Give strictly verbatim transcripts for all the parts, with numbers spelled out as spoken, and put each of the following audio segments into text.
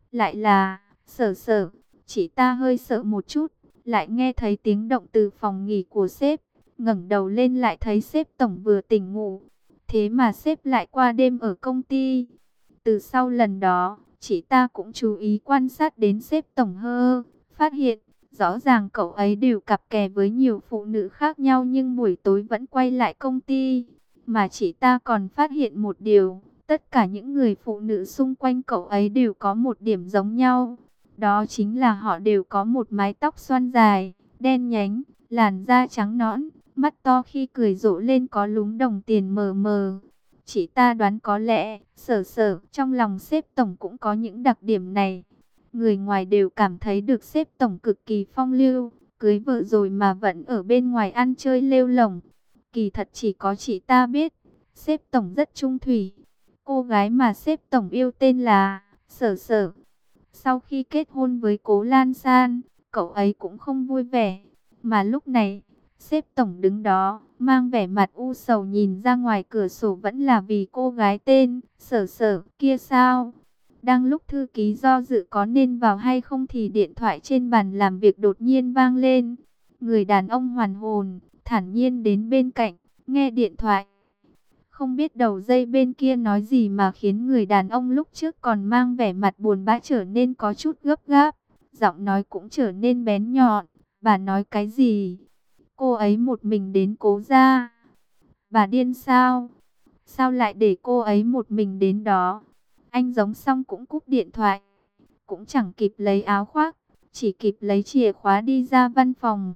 lại là Sở Sở. Chị ta hơi sợ một chút, lại nghe thấy tiếng động từ phòng nghỉ của sếp, ngẩng đầu lên lại thấy sếp tổng vừa tỉnh ngủ. Thế mà sếp lại qua đêm ở công ty. Từ sau lần đó, chị ta cũng chú ý quan sát đến sếp tổng hơ, phát hiện rõ ràng cậu ấy đều cặp kè với nhiều phụ nữ khác nhau nhưng buổi tối vẫn quay lại công ty. Mà chị ta còn phát hiện một điều, tất cả những người phụ nữ xung quanh cậu ấy đều có một điểm giống nhau. Đó chính là họ đều có một mái tóc xoăn dài, đen nhánh, làn da trắng nõn, mắt to khi cười rộ lên có lúm đồng tiền mờ mờ. Chị ta đoán có lẽ, Sở Sở trong lòng sếp tổng cũng có những đặc điểm này. Người ngoài đều cảm thấy được sếp tổng cực kỳ phong lưu, cưới vợ rồi mà vẫn ở bên ngoài ăn chơi lêu lổng. Kỳ thật chỉ có chị ta biết, sếp tổng rất trung thủy. Cô gái mà sếp tổng yêu tên là Sở Sở. Sau khi kết hôn với Cố Lan San, cậu ấy cũng không vui vẻ. Mà lúc này, sếp tổng đứng đó, mang vẻ mặt u sầu nhìn ra ngoài cửa sổ vẫn là vì cô gái tên Sở Sở kia sao. Đang lúc thư ký do dự có nên vào hay không thì điện thoại trên bàn làm việc đột nhiên vang lên. Người đàn ông hoàn hồn, thản nhiên đến bên cạnh, nghe điện thoại. Không biết đầu dây bên kia nói gì mà khiến người đàn ông lúc trước còn mang vẻ mặt buồn bã trở nên có chút gấp gáp. Giọng nói cũng trở nên bén nhọn. Bà nói cái gì? Cô ấy một mình đến Cố gia. Bà điên sao? Sao lại để cô ấy một mình đến đó? Anh giống xong cũng cúp điện thoại. Cũng chẳng kịp lấy áo khoác, chỉ kịp lấy chìa khóa đi ra văn phòng.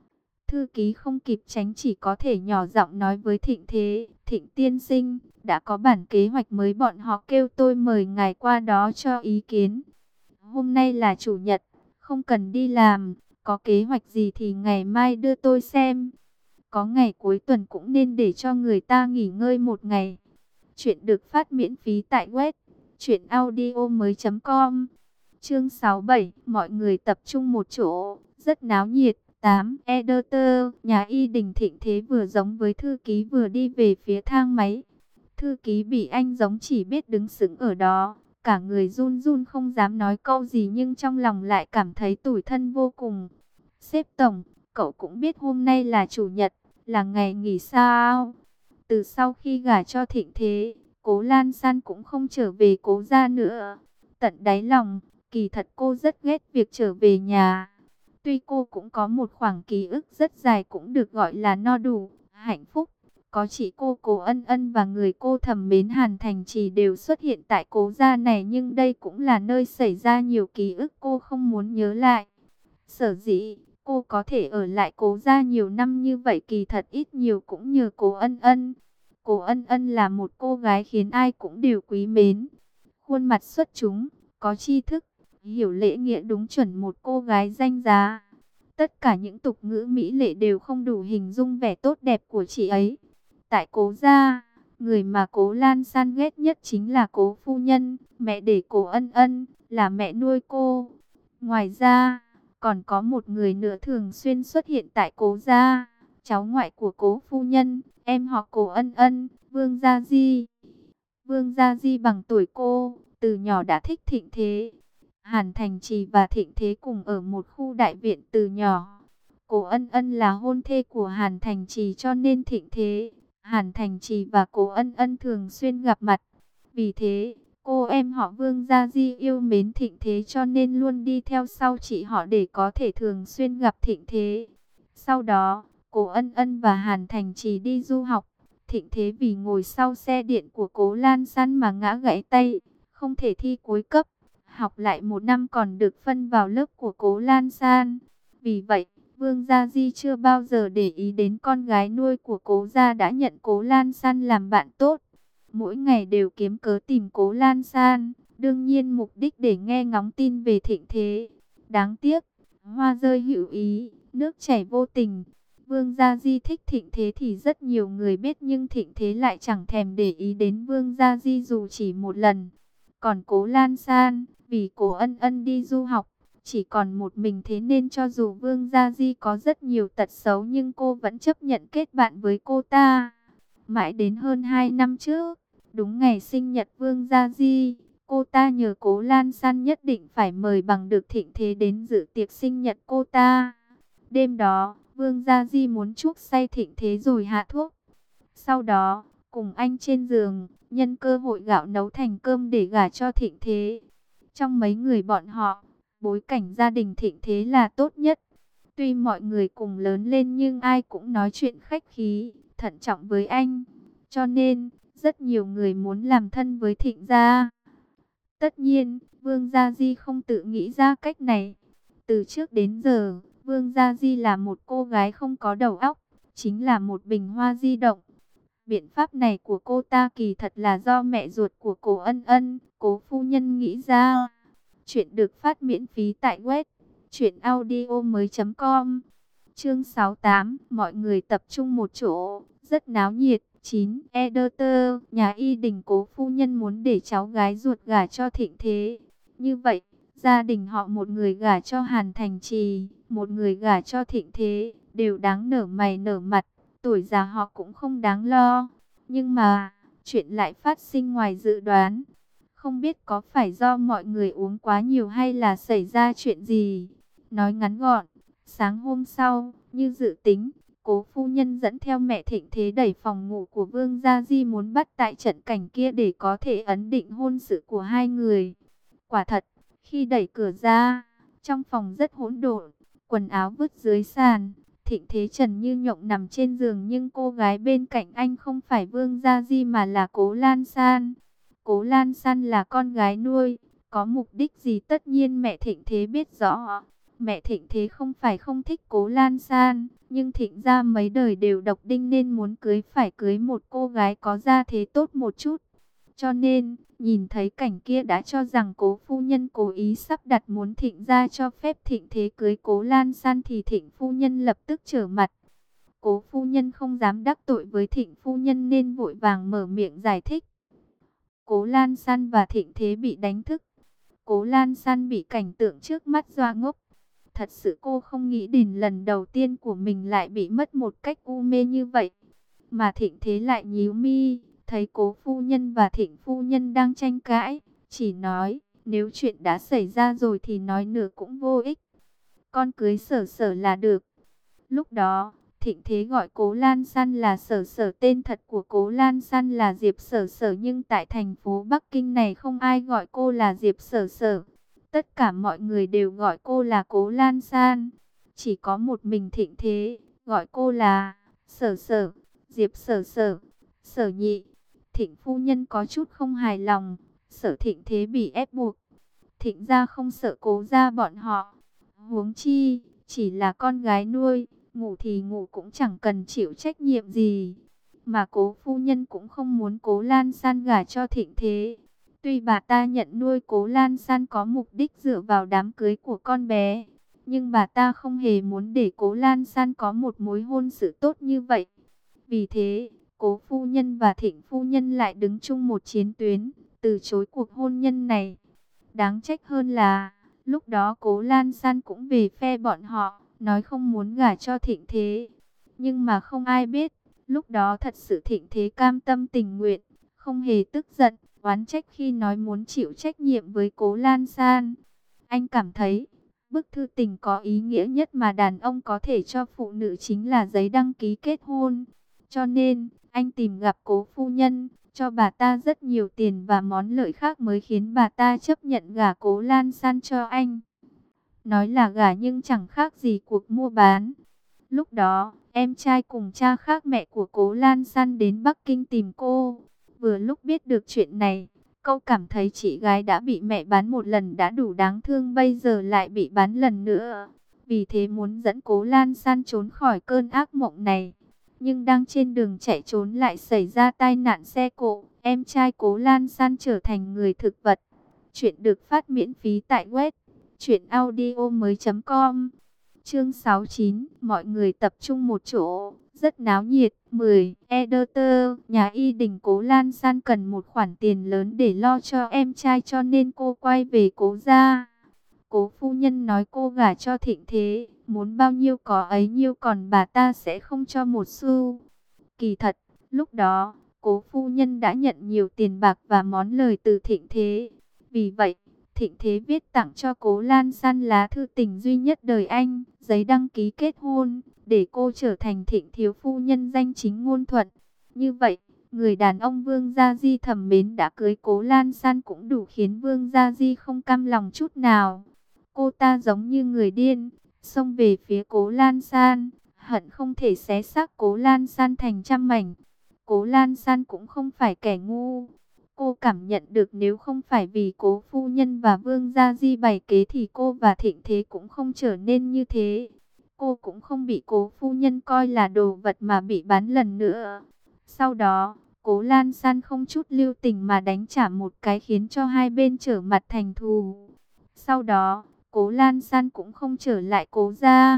Thư ký không kịp tránh chỉ có thể nhỏ giọng nói với Thịnh Thế. Thịnh tiên sinh, đã có bản kế hoạch mới, bọn họ kêu tôi mời ngài qua đó cho ý kiến. Hôm nay là chủ nhật, không cần đi làm. Có kế hoạch gì thì ngày mai đưa tôi xem. Có ngày cuối tuần cũng nên để cho người ta nghỉ ngơi một ngày. Chuyện được phát miễn phí tại web truyện audio mới chấm com. Chương sáu bảy, mọi người tập trung một chỗ, rất náo nhiệt. tám. Editor, nhà y Đình. Thịnh Thế vừa giống với thư ký vừa đi về phía thang máy. Thư ký bị anh giống chỉ biết đứng sững ở đó, cả người run run không dám nói câu gì nhưng trong lòng lại cảm thấy tủi thân vô cùng. Sếp tổng, cậu cũng biết hôm nay là chủ nhật, là ngày nghỉ sao? Từ sau khi gả cho Thịnh Thế, Cố Lan San cũng không trở về Cố gia nữa. Tận đáy lòng, kỳ thật cô rất ghét việc trở về nhà. Tuy cô cũng có một khoảng ký ức rất dài cũng được gọi là no đủ, hạnh phúc. Có chỉ cô Cố Ân Ân và người cô thầm mến Hàn Thành Trì đều xuất hiện tại Cố gia này, nhưng đây cũng là nơi xảy ra nhiều ký ức cô không muốn nhớ lại. Sở dĩ cô có thể ở lại Cố gia nhiều năm như vậy kỳ thật ít nhiều cũng nhờ Cố Ân Ân. Cố Ân Ân là một cô gái khiến ai cũng đều quý mến. Khuôn mặt xuất chúng, có tri thức, hiểu lễ nghĩa đúng chuẩn, một cô gái danh giá. Tất cả những tục ngữ mỹ lệ đều không đủ hình dung vẻ tốt đẹp của chị ấy. Tại Cố gia, người mà Cố Lan San ghét nhất chính là Cố phu nhân, mẹ đẻ Cố Ân Ân, là mẹ nuôi cô. Ngoài ra, còn có một người nữa thường xuyên xuất hiện tại Cố gia, cháu ngoại của Cố phu nhân, em họ Cố Ân Ân, Vương Gia Di. Vương Gia Di bằng tuổi cô, từ nhỏ đã thích Thịnh Thế. Hàn Thành Trì và Thịnh Thế cùng ở một khu đại viện từ nhỏ. Cố Ân Ân là hôn thê của Hàn Thành Trì cho nên Thịnh Thế, Hàn Thành Trì và Cố Ân Ân thường xuyên gặp mặt. Vì thế, cô em họ Vương Gia Di yêu mến Thịnh Thế cho nên luôn đi theo sau chị họ để có thể thường xuyên gặp Thịnh Thế. Sau đó, Cố Ân Ân và Hàn Thành Trì đi du học. Thịnh Thế vì ngồi sau xe điện của Cố Lan San mà ngã gãy tay, không thể thi cuối cấp. Học lại một năm còn được phân vào lớp của Cố Lan San. Vì vậy, Vương Gia Di chưa bao giờ để ý đến con gái nuôi của Cố gia đã nhận Cố Lan San làm bạn tốt. Mỗi ngày đều kiếm cớ tìm Cố Lan San, đương nhiên mục đích để nghe ngóng tin về Thịnh Thế. Đáng tiếc, hoa rơi hữu ý, nước chảy vô tình. Vương Gia Di thích Thịnh Thế thì rất nhiều người biết, nhưng Thịnh Thế lại chẳng thèm để ý đến Vương Gia Di dù chỉ một lần. Còn Cố Lan San, vì Cố Ân Ân đi du học, chỉ còn một mình, thế nên cho dù Vương Gia Di có rất nhiều tật xấu nhưng cô vẫn chấp nhận kết bạn với cô ta. Mãi đến hơn hai năm trước, đúng ngày sinh nhật Vương Gia Di, Cô ta nhờ Cố Lan San nhất định phải mời bằng được Thịnh Thế đến dự tiệc sinh nhật cô ta. Đêm đó, Vương Gia Di muốn chuốc say Thịnh Thế rồi hạ thuốc. Sau đó, cùng anh trên giường, nhân cơ hội gạo nấu thành cơm để gả cho Thịnh Thế. Trong mấy người bọn họ, bối cảnh gia đình Thịnh Thế là tốt nhất. Tuy mọi người cùng lớn lên nhưng ai cũng nói chuyện khách khí, thận trọng với anh. Cho nên, rất nhiều người muốn làm thân với Thịnh gia. Tất nhiên, Vương Gia Di không tự nghĩ ra cách này. Từ trước đến giờ, Vương Gia Di là một cô gái không có đầu óc, chính là một bình hoa di động. Biện pháp này của cô ta kỳ thật là do mẹ ruột của Cố Ân Ân, Cố phu nhân nghĩ ra. Chuyện được phát miễn phí tại web truyện audio mới chấm com. Chương sáu mươi tám, mọi người tập trung một chỗ, rất náo nhiệt. chín. Editor, nhà y đình Cố phu nhân muốn để cháu gái ruột gả cho Thịnh Thế. Như vậy, gia đình họ một người gả cho Hàn Thành Trì, một người gả cho Thịnh Thế, đều đáng nở mày nở mặt, tuổi già họ cũng không đáng lo. Nhưng mà, chuyện lại phát sinh ngoài dự đoán. Không biết có phải do mọi người uống quá nhiều hay là xảy ra chuyện gì. Nói ngắn gọn, sáng hôm sau, như dự tính, Cố phu nhân dẫn theo mẹ Thịnh Thế đẩy phòng ngủ của Vương Gia Di muốn bắt tại trận cảnh kia để có thể ấn định hôn sự của hai người. Quả thật, khi đẩy cửa ra, trong phòng rất hỗn độn, quần áo vứt dưới sàn. Thịnh Thế trần như nhộng nằm trên giường nhưng cô gái bên cạnh anh không phải Vương Gia Di mà là Cố Lan San. Cố Lan San là con gái nuôi, có mục đích gì tất nhiên mẹ Thịnh Thế biết rõ. Mẹ Thịnh Thế không phải không thích Cố Lan San, nhưng Thịnh gia mấy đời đều độc đinh nên muốn cưới phải cưới một cô gái có gia thế tốt một chút. Cho nên, nhìn thấy cảnh kia đã cho rằng Cố phu nhân cố ý sắp đặt muốn Thịnh gia cho phép Thịnh Thế cưới Cố Lan San thì Thịnh phu nhân lập tức trở mặt. Cố phu nhân không dám đắc tội với Thịnh phu nhân nên vội vàng mở miệng giải thích. Cố Lan San và Thịnh Thế bị đánh thức. Cố Lan San bị cảnh tượng trước mắt dọa ngốc. Thật sự cô không nghĩ đến lần đầu tiên của mình lại bị mất một cách u mê như vậy. Mà Thịnh Thế lại nhíu mi, thấy Cố phu nhân và Thịnh phu nhân đang tranh cãi, chỉ nói, nếu chuyện đã xảy ra rồi thì nói nữa cũng vô ích. Con cưới Sở Sở là được. Lúc đó, Thịnh Thế gọi Cố Lan San là Sở Sở, tên thật của Cố Lan San là Diệp Sở Sở, nhưng tại thành phố Bắc Kinh này không ai gọi cô là Diệp Sở Sở. Tất cả mọi người đều gọi cô là Cố Lan San. Chỉ có một mình Thịnh Thế gọi cô là Sở Sở, Diệp Sở Sở, Sở nhị. Thịnh phu nhân có chút không hài lòng, Sở Thịnh Thế bị ép buộc. Thịnh gia không sợ Cố gia bọn họ. Huống chi, chỉ là con gái nuôi, ngủ thì ngủ cũng chẳng cần chịu trách nhiệm gì. Mà Cố phu nhân cũng không muốn Cố Lan San gả cho Thịnh Thế. Tuy bà ta nhận nuôi Cố Lan San có mục đích dựa vào đám cưới của con bé, nhưng bà ta không hề muốn để Cố Lan San có một mối hôn sự tốt như vậy. Vì thế, Cố phu nhân và Thịnh phu nhân lại đứng chung một chiến tuyến, từ chối cuộc hôn nhân này. Đáng trách hơn là, lúc đó Cố Lan San cũng về phe bọn họ, nói không muốn gả cho Thịnh Thế. Nhưng mà không ai biết, lúc đó thật sự Thịnh Thế cam tâm tình nguyện, không hề tức giận, oán trách khi nói muốn chịu trách nhiệm với Cố Lan San. Anh cảm thấy, bức thư tình có ý nghĩa nhất mà đàn ông có thể cho phụ nữ chính là giấy đăng ký kết hôn. Cho nên, anh tìm gặp Cố phu nhân, cho bà ta rất nhiều tiền và món lợi khác mới khiến bà ta chấp nhận gả Cố Lan San cho anh. Nói là gả nhưng chẳng khác gì cuộc mua bán. Lúc đó, em trai cùng cha khác mẹ của Cố Lan San đến Bắc Kinh tìm cô. Vừa lúc biết được chuyện này, cậu cảm thấy chị gái đã bị mẹ bán một lần đã đủ đáng thương, bây giờ lại bị bán lần nữa. Vì thế muốn dẫn Cố Lan San trốn khỏi cơn ác mộng này. Nhưng đang trên đường chạy trốn lại xảy ra tai nạn xe cộ, em trai Cố Lan San trở thành người thực vật. Chuyện được phát miễn phí tại web truyện audio mới chấm com. Chương sáu mươi chín, mọi người tập trung một chỗ, rất náo nhiệt. mười. Editor, nhà y đình Cố Lan San cần một khoản tiền lớn để lo cho em trai cho nên cô quay về Cố gia. Cố phu nhân nói cô gả cho Thịnh Thế, muốn bao nhiêu có ấy nhiêu, còn bà ta sẽ không cho một xu. Kỳ thật, lúc đó, Cố phu nhân đã nhận nhiều tiền bạc và món lời từ Thịnh Thế. Vì vậy, Thịnh Thế viết tặng cho Cố Lan San lá thư tình duy nhất đời anh, giấy đăng ký kết hôn, để cô trở thành Thịnh thiếu phu nhân danh chính ngôn thuận. Như vậy, người đàn ông Vương Gia Di thầm mến đã cưới Cố Lan San cũng đủ khiến Vương Gia Di không cam lòng chút nào. Cô ta giống như người điên, xông về phía Cố Lan San, hận không thể xé xác Cố Lan San thành trăm mảnh. Cố Lan San cũng không phải kẻ ngu. Cô cảm nhận được nếu không phải vì Cố phu nhân và Vương Gia Di bày kế thì cô và Thịnh Thế cũng không trở nên như thế. Cô cũng không bị Cố phu nhân coi là đồ vật mà bị bán lần nữa. Sau đó, Cố Lan San không chút lưu tình mà đánh trả một cái khiến cho hai bên trở mặt thành thù. Sau đó, Cố Lan San cũng không trở lại Cố gia.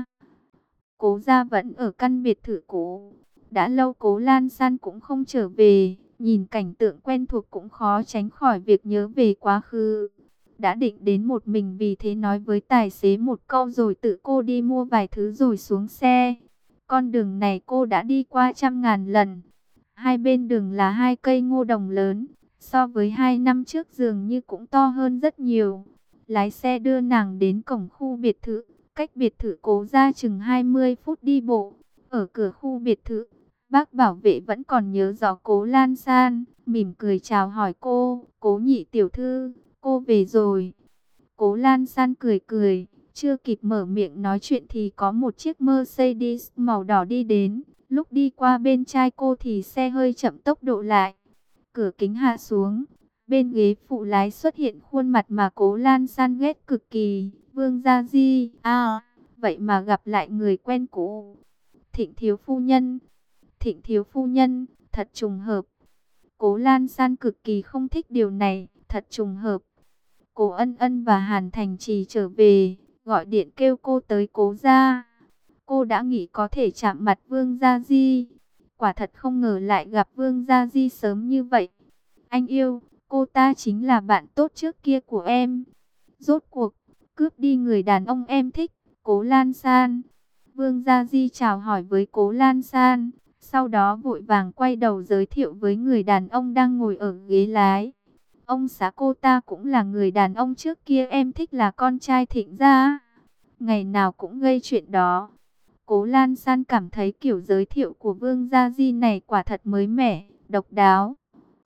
Cố gia vẫn ở căn biệt thự cũ. Đã lâu Cố Lan San cũng không trở về. Nhìn cảnh tượng quen thuộc cũng khó tránh khỏi việc nhớ về quá khứ. Đã định đến một mình, vì thế nói với tài xế một câu rồi tự cô đi mua vài thứ rồi xuống xe. Con đường này cô đã đi qua trăm ngàn lần. Hai bên đường là hai cây ngô đồng lớn. So với hai năm trước dường như cũng to hơn rất nhiều. Lái xe đưa nàng đến cổng khu biệt thự. Cách biệt thự Cố gia chừng hai mươi phút đi bộ. Ở cửa khu biệt thự, bác bảo vệ vẫn còn nhớ rõ Cố Lan San, mỉm cười chào hỏi cô. Cố nhị tiểu thư, cô về rồi. Cố Lan San cười cười, chưa kịp mở miệng nói chuyện thì có một chiếc Mercedes màu đỏ đi đến. Lúc đi qua bên trai cô thì xe hơi chậm tốc độ lại. Cửa kính hạ xuống, bên ghế phụ lái xuất hiện khuôn mặt mà Cố Lan San ghét cực kỳ. Vương Gia Di, à, vậy mà gặp lại người quen cũ. Thịnh thiếu phu nhân. Thịnh thiếu phu nhân, thật trùng hợp. Cố Lan San cực kỳ không thích điều này, thật trùng hợp. Cố Ân Ân và Hàn Thành Trì trở về, gọi điện kêu cô tới Cố gia. Cô đã nghĩ có thể chạm mặt Vương Gia Di. Quả thật không ngờ lại gặp Vương Gia Di sớm như vậy. Anh yêu, cô ta chính là bạn tốt trước kia của em. Rốt cuộc, cướp đi người đàn ông em thích, Cố Lan San. Vương Gia Di chào hỏi với Cố Lan San. Sau đó vội vàng quay đầu giới thiệu với người đàn ông đang ngồi ở ghế lái. Ông xã cô ta cũng là người đàn ông trước kia em thích, là con trai Thịnh gia. Ngày nào cũng gây chuyện đó. Cố Lan San cảm thấy kiểu giới thiệu của Vương Gia Di này quả thật mới mẻ, độc đáo.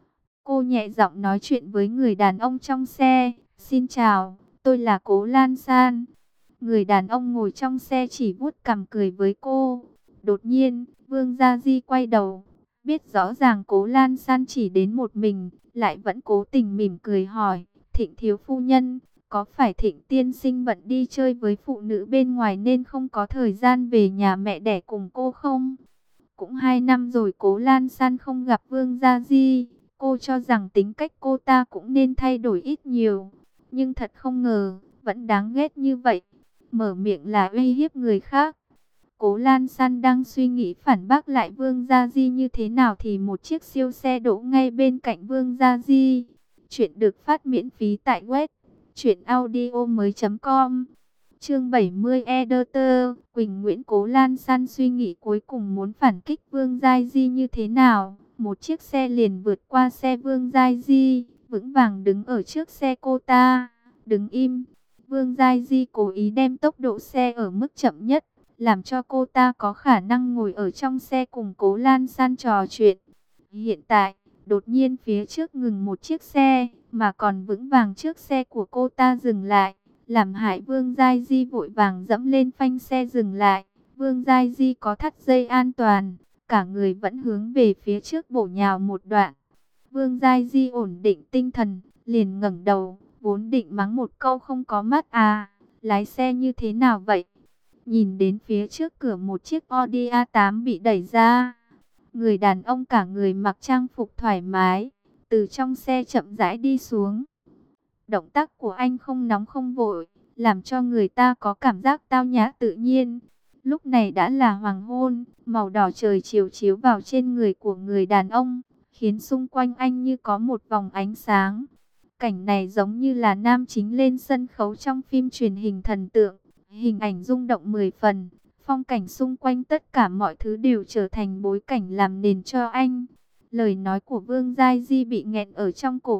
Cô nhẹ giọng nói chuyện với người đàn ông trong xe. Xin chào, tôi là Cố Lan San. Người đàn ông ngồi trong xe chỉ vuốt cằm cười với cô. Đột nhiên, Vương Gia Di quay đầu, biết rõ ràng Cố Lan San chỉ đến một mình, lại vẫn cố tình mỉm cười hỏi, Thịnh thiếu phu nhân, có phải Thịnh tiên sinh bận đi chơi với phụ nữ bên ngoài nên không có thời gian về nhà mẹ đẻ cùng cô không? Cũng hai năm rồi Cố Lan San không gặp Vương Gia Di, cô cho rằng tính cách cô ta cũng nên thay đổi ít nhiều, nhưng thật không ngờ, vẫn đáng ghét như vậy, mở miệng là uy hiếp người khác. Cố Lan San đang suy nghĩ phản bác lại Vương Gia Di như thế nào thì một chiếc siêu xe đỗ ngay bên cạnh Vương Gia Di. Chuyện được phát miễn phí tại web truyện audio mới chấm com. Chương bảy mươi Editor, Quỳnh Nguyễn. Cố Lan San suy nghĩ cuối cùng muốn phản kích Vương Gia Di như thế nào. Một chiếc xe liền vượt qua xe Vương Gia Di, vững vàng đứng ở trước xe cô ta. Đứng im. Vương Gia Di cố ý đem tốc độ xe ở mức chậm nhất, làm cho cô ta có khả năng ngồi ở trong xe cùng Cố Lan San trò chuyện. Hiện tại, đột nhiên phía trước ngừng một chiếc xe, mà còn vững vàng trước xe của cô ta dừng lại, làm hại Vương Gia Di vội vàng dẫm lên phanh xe dừng lại. Vương Gia Di có thắt dây an toàn, cả người vẫn hướng về phía trước bổ nhào một đoạn. Vương Gia Di ổn định tinh thần, liền ngẩng đầu, vốn định mắng một câu không có mắt à, lái xe như thế nào vậy? Nhìn đến phía trước cửa một chiếc Audi a tám bị đẩy ra. Người đàn ông cả người mặc trang phục thoải mái, từ trong xe chậm rãi đi xuống. Động tác của anh không nóng không vội, làm cho người ta có cảm giác tao nhã tự nhiên. Lúc này đã là hoàng hôn, màu đỏ trời chiếu chiếu vào trên người của người đàn ông, khiến xung quanh anh như có một vòng ánh sáng. Cảnh này giống như là nam chính lên sân khấu trong phim truyền hình thần tượng. Hình ảnh rung động mười phần, phong cảnh xung quanh tất cả mọi thứ đều trở thành bối cảnh làm nền cho anh. Lời nói của Vương Gia Di bị nghẹn ở trong cổ họng,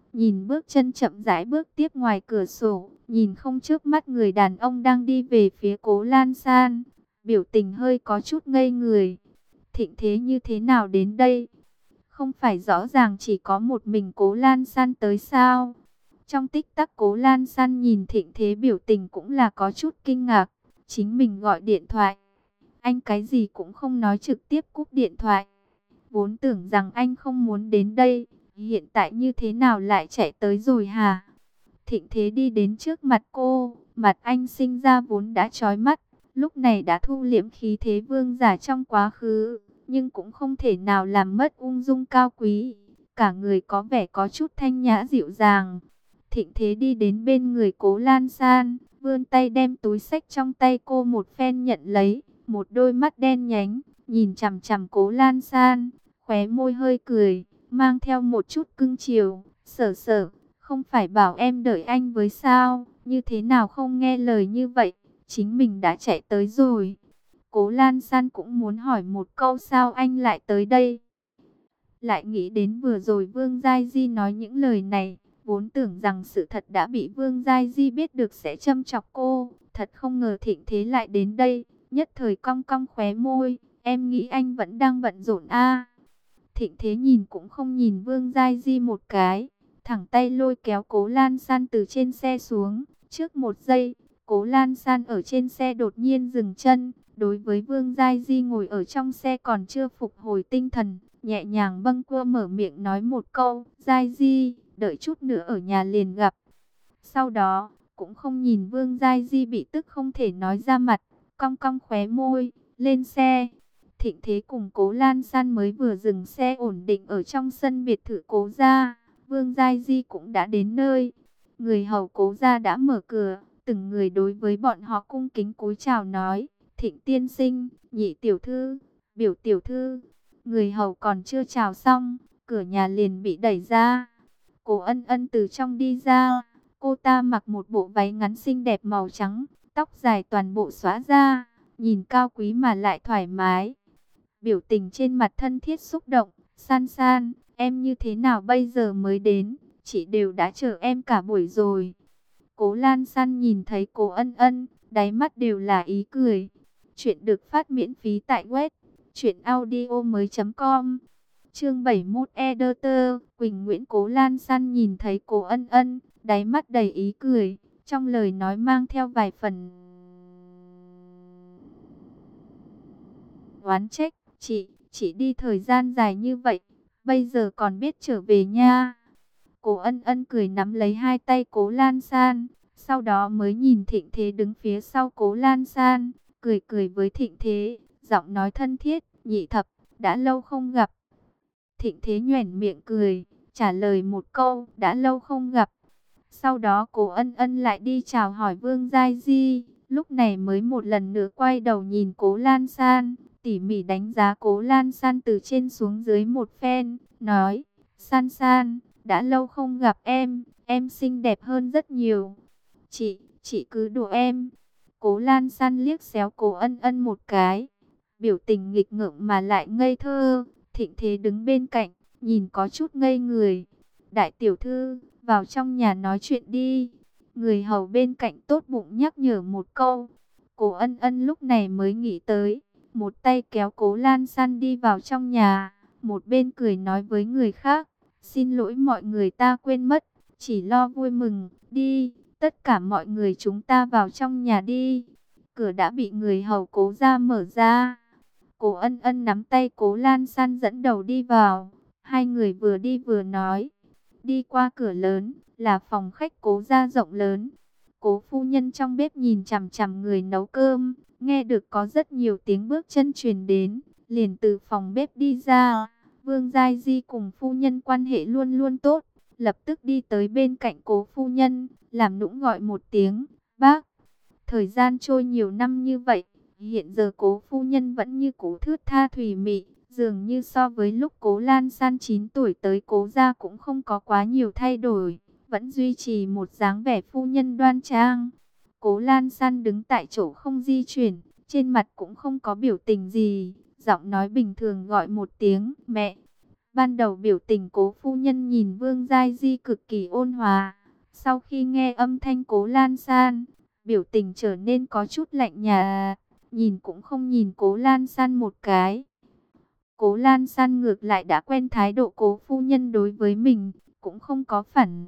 nhìn bước chân chậm rãi bước tiếp ngoài cửa sổ, nhìn không trước mắt người đàn ông đang đi về phía Cố Lan San, biểu tình hơi có chút ngây người. Thịnh Thế như thế nào đến đây? Không phải rõ ràng chỉ có một mình Cố Lan San tới sao? Trong tích tắc Cố Lan San nhìn Thịnh Thế biểu tình cũng là có chút kinh ngạc. Chính mình gọi điện thoại, anh cái gì cũng không nói trực tiếp cúp điện thoại. Vốn tưởng rằng anh không muốn đến đây, hiện tại như thế nào lại chạy tới rồi hả? Thịnh Thế đi đến trước mặt cô, mặt anh sinh ra vốn đã chói mắt, lúc này đã thu liễm khí thế vương giả trong quá khứ, nhưng cũng không thể nào làm mất ung dung cao quý, cả người có vẻ có chút thanh nhã dịu dàng. Thịnh Thế đi đến bên người Cố Lan San, vươn tay đem túi xách trong tay cô một phen nhận lấy, một đôi mắt đen nhánh, nhìn chằm chằm Cố Lan San, khóe môi hơi cười, mang theo một chút cưng chiều. Sở Sở, không phải bảo em đợi anh với sao, như thế nào không nghe lời như vậy, chính mình đã chạy tới rồi. Cố Lan San cũng muốn hỏi một câu sao anh lại tới đây. Lại nghĩ đến vừa rồi Vương Giai Di nói những lời này, vốn tưởng rằng sự thật đã bị Vương Giai Di biết được sẽ châm chọc cô, thật không ngờ Thịnh Thế lại đến đây, nhất thời cong cong khóe môi, em nghĩ anh vẫn đang bận rộn a. Thịnh Thế nhìn cũng không nhìn Vương Giai Di một cái, thẳng tay lôi kéo Cố Lan San từ trên xe xuống. Trước một giây, Cố Lan San ở trên xe đột nhiên dừng chân, đối với Vương Giai Di ngồi ở trong xe còn chưa phục hồi tinh thần, nhẹ nhàng bâng quơ mở miệng nói một câu, Giai Di, đợi chút nữa ở nhà liền gặp. Sau đó, cũng không nhìn Vương Giai Di bị tức không thể nói ra mặt, cong cong khóe môi, lên xe. Thịnh Thế cùng Cố Lan San mới vừa dừng xe ổn định ở trong sân biệt thự Cố gia, Vương Giai Di cũng đã đến nơi. Người hầu Cố gia đã mở cửa, từng người đối với bọn họ cung kính cúi chào nói, Thịnh tiên sinh, nhị tiểu thư, biểu tiểu thư. Người hầu còn chưa chào xong, cửa nhà liền bị đẩy ra. Cố Ân Ân từ trong đi ra, cô ta mặc một bộ váy ngắn xinh đẹp màu trắng, tóc dài toàn bộ xõa ra, nhìn cao quý mà lại thoải mái. Biểu tình trên mặt thân thiết xúc động, San San, em như thế nào bây giờ mới đến, chị đều đã chờ em cả buổi rồi. Cố Lan San nhìn thấy Cố Ân Ân, đáy mắt đều là ý cười. Chuyện được phát miễn phí tại web truyện audio mới chấm com. Chương bảy mươi mốt Editor, Quỳnh Nguyễn. Cố Lan San nhìn thấy Cố Ân Ân, đáy mắt đầy ý cười, trong lời nói mang theo vài phần oán trách. Chị, chị đi thời gian dài như vậy, bây giờ còn biết trở về nha. Cố Ân Ân cười nắm lấy hai tay Cố Lan San, sau đó mới nhìn Thịnh Thế đứng phía sau Cố Lan San, cười cười với Thịnh Thế, giọng nói thân thiết, nhị thập, đã lâu không gặp. Thịnh Thế nhoẻn miệng cười, trả lời một câu, đã lâu không gặp. Sau đó Cố Ân Ân lại đi chào hỏi Vương Giai Di, lúc này mới một lần nữa quay đầu nhìn Cố Lan San, tỉ mỉ đánh giá Cố Lan San từ trên xuống dưới một phen, nói, San San, đã lâu không gặp em, em xinh đẹp hơn rất nhiều. Chị, chị cứ đùa em. Cố Lan San liếc xéo Cố Ân Ân một cái, biểu tình nghịch ngợm mà lại ngây thơ. Thịnh Thế đứng bên cạnh, nhìn có chút ngây người. Đại tiểu thư, vào trong nhà nói chuyện đi. Người hầu bên cạnh tốt bụng nhắc nhở một câu. Cố Ân Ân lúc này mới nghĩ tới, một tay kéo Cố Lan San đi vào trong nhà, một bên cười nói với người khác, xin lỗi mọi người, ta quên mất, chỉ lo vui mừng, đi, tất cả mọi người chúng ta vào trong nhà đi. Cửa đã bị người hầu Cố gia mở ra. Cố Ân Ân nắm tay Cố Lan San dẫn đầu đi vào, hai người vừa đi vừa nói. Đi qua cửa lớn, là phòng khách Cố gia rộng lớn. Cố phu nhân trong bếp nhìn chằm chằm người nấu cơm, nghe được có rất nhiều tiếng bước chân truyền đến, liền từ phòng bếp đi ra. Vương Giai Di cùng phu nhân quan hệ luôn luôn tốt, lập tức đi tới bên cạnh Cố phu nhân, làm nũng gọi một tiếng, bác. Thời gian trôi nhiều năm như vậy, hiện giờ Cố phu nhân vẫn như cũ thướt tha thủy mị, dường như so với lúc Cố Lan San chín tuổi tới Cố gia cũng không có quá nhiều thay đổi, vẫn duy trì một dáng vẻ phu nhân đoan trang. Cố Lan San đứng tại chỗ không di chuyển, trên mặt cũng không có biểu tình gì, giọng nói bình thường gọi một tiếng mẹ. Ban đầu biểu tình Cố phu nhân nhìn Vương Giai Di cực kỳ ôn hòa. Sau khi nghe âm thanh Cố Lan San, biểu tình trở nên có chút lạnh nhạt, nhìn cũng không nhìn Cố Lan San một cái. Cố Lan San ngược lại đã quen thái độ Cố phu nhân đối với mình, cũng không có phản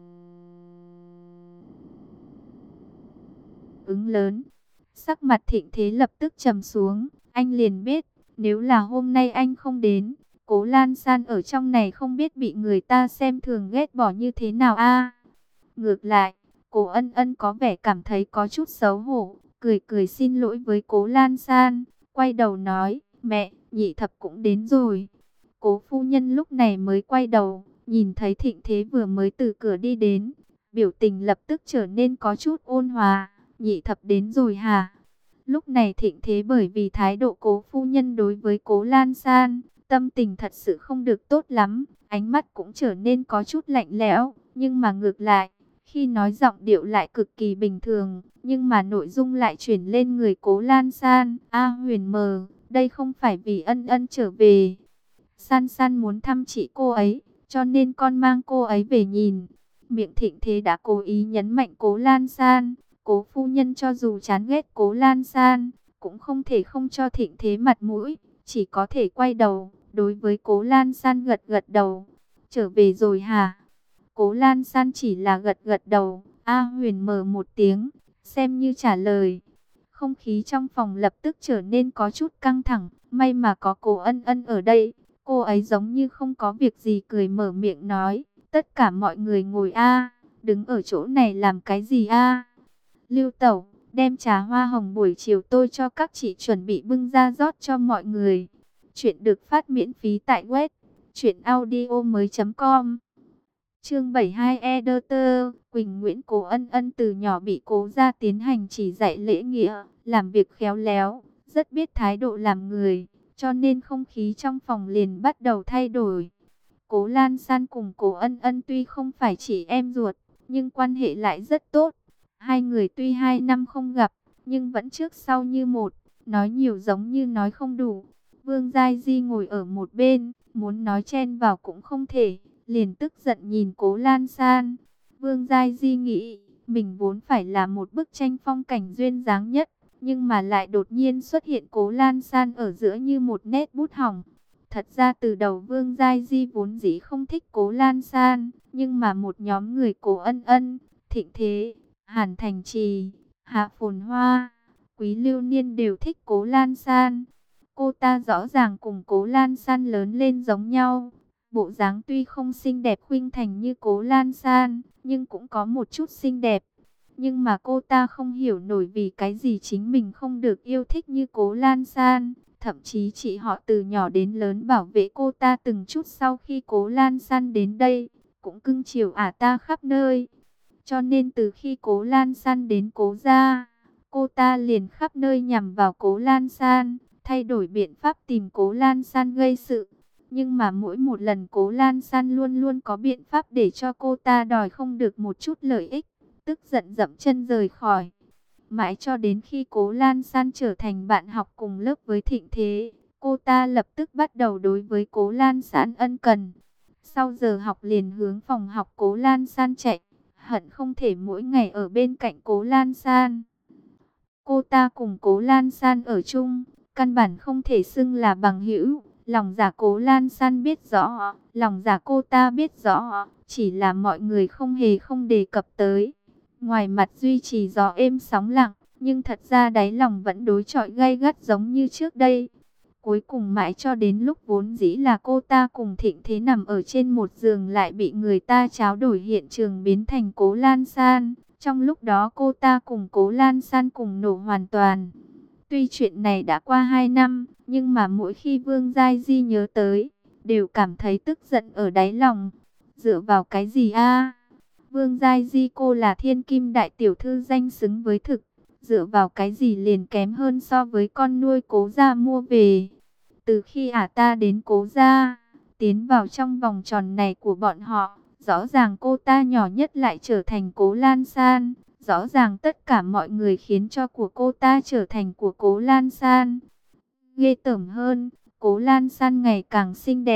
ứng lớn. Sắc mặt Thịnh Thế lập tức trầm xuống, anh liền biết, nếu là hôm nay anh không đến, Cố Lan San ở trong này không biết bị người ta xem thường ghét bỏ như thế nào a. Ngược lại, Cố Ân Ân có vẻ cảm thấy có chút xấu hổ, cười cười xin lỗi với Cố Lan San, quay đầu nói, mẹ, Nhị Thập cũng đến rồi. Cố phu nhân lúc này mới quay đầu, nhìn thấy Thịnh Thế vừa mới từ cửa đi đến, biểu tình lập tức trở nên có chút ôn hòa. Nhị Thập đến rồi hả? Lúc này Thịnh Thế bởi vì thái độ Cố phu nhân đối với Cố Lan San, tâm tình thật sự không được tốt lắm, ánh mắt cũng trở nên có chút lạnh lẽo, nhưng mà ngược lại, khi nói giọng điệu lại cực kỳ bình thường, nhưng mà nội dung lại chuyển lên người Cố Lan San. A Huyền mờ, đây không phải vì Ân Ân trở về. San San muốn thăm chị cô ấy, cho nên con mang cô ấy về nhìn. Miệng Thịnh Thế đã cố ý nhấn mạnh Cố Lan San. Cố phu nhân cho dù chán ghét Cố Lan San, cũng không thể không cho Thịnh Thế mặt mũi, chỉ có thể quay đầu, đối với Cố Lan San gật gật đầu. Trở về rồi hả? Cố Lan San chỉ là gật gật đầu, A Huyền mở một tiếng, xem như trả lời. Không khí trong phòng lập tức trở nên có chút căng thẳng, may mà có Cố Ân Ân ở đây. Cô ấy giống như không có việc gì cười mở miệng nói, tất cả mọi người ngồi a, đứng ở chỗ này làm cái gì a? Lưu Tẩu, đem trà hoa hồng buổi chiều tôi cho các chị chuẩn bị bưng ra rót cho mọi người. Chuyện được phát miễn phí tại web truyện audio mới.com. Chương bảy mươi hai Editor, Quỳnh Nguyễn. Cố Ân Ân từ nhỏ bị Cố gia tiến hành chỉ dạy lễ nghĩa, làm việc khéo léo, rất biết thái độ làm người, cho nên không khí trong phòng liền bắt đầu thay đổi. Cố Lan San cùng Cố Ân Ân tuy không phải chị em ruột, nhưng quan hệ lại rất tốt. Hai người tuy hai năm không gặp, nhưng vẫn trước sau như một, nói nhiều giống như nói không đủ. Vương Giai Di ngồi ở một bên, muốn nói chen vào cũng không thể, liền tức giận nhìn Cố Lan San. Vương Giai Di nghĩ, mình vốn phải là một bức tranh phong cảnh duyên dáng nhất, nhưng mà lại đột nhiên xuất hiện Cố Lan San ở giữa như một nét bút hỏng. Thật ra từ đầu Vương Giai Di vốn dĩ không thích Cố Lan San, nhưng mà một nhóm người Cố Ân Ân, Thịnh Thế, Hàn Thành Trì, Hạ Phồn Hoa, Quý Lưu Niên đều thích Cố Lan San. Cô ta rõ ràng cùng Cố Lan San lớn lên giống nhau. Bộ dáng tuy không xinh đẹp khuynh thành như Cố Lan San, nhưng cũng có một chút xinh đẹp. Nhưng mà cô ta không hiểu nổi vì cái gì chính mình không được yêu thích như Cố Lan San. Thậm chí chị họ từ nhỏ đến lớn bảo vệ cô ta từng chút sau khi Cố Lan San đến đây, cũng cưng chiều ả ta khắp nơi. Cho nên từ khi Cố Lan San đến Cố gia, cô ta liền khắp nơi nhằm vào Cố Lan San, thay đổi biện pháp tìm Cố Lan San gây sự. Nhưng mà mỗi một lần Cố Lan San luôn luôn có biện pháp để cho cô ta đòi không được một chút lợi ích, tức giận dậm chân rời khỏi. Mãi cho đến khi Cố Lan San trở thành bạn học cùng lớp với Thịnh Thế, cô ta lập tức bắt đầu đối với Cố Lan San ân cần. Sau giờ học liền hướng phòng học Cố Lan San chạy, hận không thể mỗi ngày ở bên cạnh Cố Lan San. Cô ta cùng Cố Lan San ở chung, căn bản không thể xưng là bằng hữu. Lòng dạ Cố Lan San biết rõ, lòng dạ cô ta biết rõ, chỉ là mọi người không hề không đề cập tới. Ngoài mặt duy trì gió êm sóng lặng, nhưng thật ra đáy lòng vẫn đối chọi gay gắt giống như trước đây. Cuối cùng mãi cho đến lúc vốn dĩ là cô ta cùng Thịnh Thế nằm ở trên một giường lại bị người ta tráo đổi hiện trường biến thành Cố Lan San. Trong lúc đó cô ta cùng Cố Lan San cùng nổ hoàn toàn. Tuy chuyện này đã qua hai năm, nhưng mà mỗi khi Vương Giai Di nhớ tới, đều cảm thấy tức giận ở đáy lòng. Dựa vào cái gì a? Vương Giai Di cô là thiên kim đại tiểu thư danh xứng với thực. Dựa vào cái gì liền kém hơn so với con nuôi Cố gia mua về. Từ khi ả ta đến Cố gia, tiến vào trong vòng tròn này của bọn họ, rõ ràng cô ta nhỏ nhất lại trở thành Cố Lan San. Rõ ràng tất cả mọi người khiến cho của cô ta trở thành của Cố Lan San. Ghê tởm hơn, Cố Lan San ngày càng xinh đẹp,